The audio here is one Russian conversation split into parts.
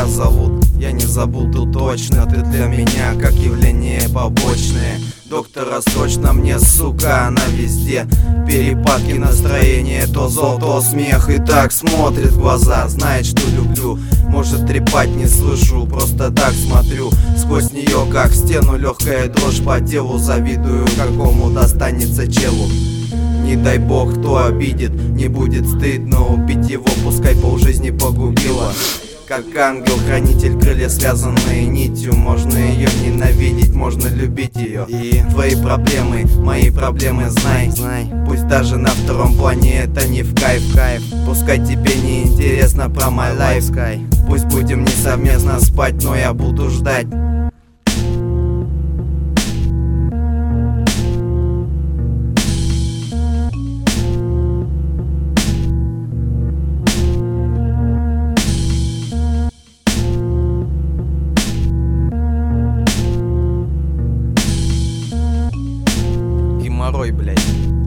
тебя зовут, я не забуду точно. Ты для меня как явление побочное. Доктора срочно мне, сука, она везде. Перепадки настроения, то зол, то смех. И так смотрит в глаза, знает, что люблю. Может, трепать не слышу, просто так смотрю сквозь нее, как в стену. Легкая дрожь по телу, завидую, какому достанется челу. Не дай бог, кто обидит, не будет стыдно убить его, пускай полжизни погубила. Как ангел-хранитель, крылья связанные нитью. Можно ее ненавидеть, можно любить ее. И твои проблемы, мои проблемы, знай. Пусть даже на втором плане это не в кайф. Пускай тебе не интересно про my life. Пусть будем не совместно спать, но я буду ждать. Геморрой, блядь.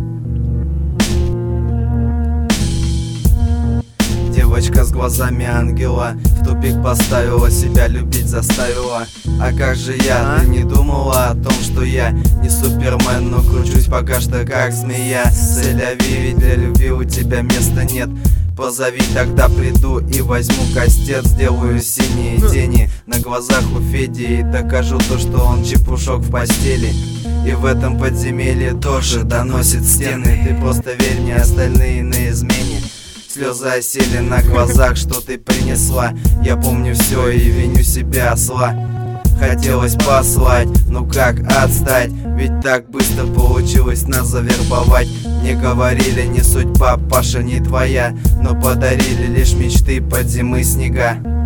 Девочка с глазами ангела в тупик поставила, себя любить заставила. А как же я? Ты не думала о том, что я не супермен, но кручусь пока что как змея. Селяви, ведь для любви у тебя места нет. Позови, тогда приду и возьму кастет. Сделаю синие тени на глазах у Феди и докажу то, что он чепушок в постели. И в этом подземелье тоже доносит стены. Ты просто верь мне, остальные на измене. Слезы осели на глазах, что ты принесла. Я помню все и виню себя, осла. Хотелось послать, ну как отстать? Ведь так быстро получилось нас завербовать. Мне говорили, не судьба, Паша, не твоя, но подарили лишь мечты под зимы снега.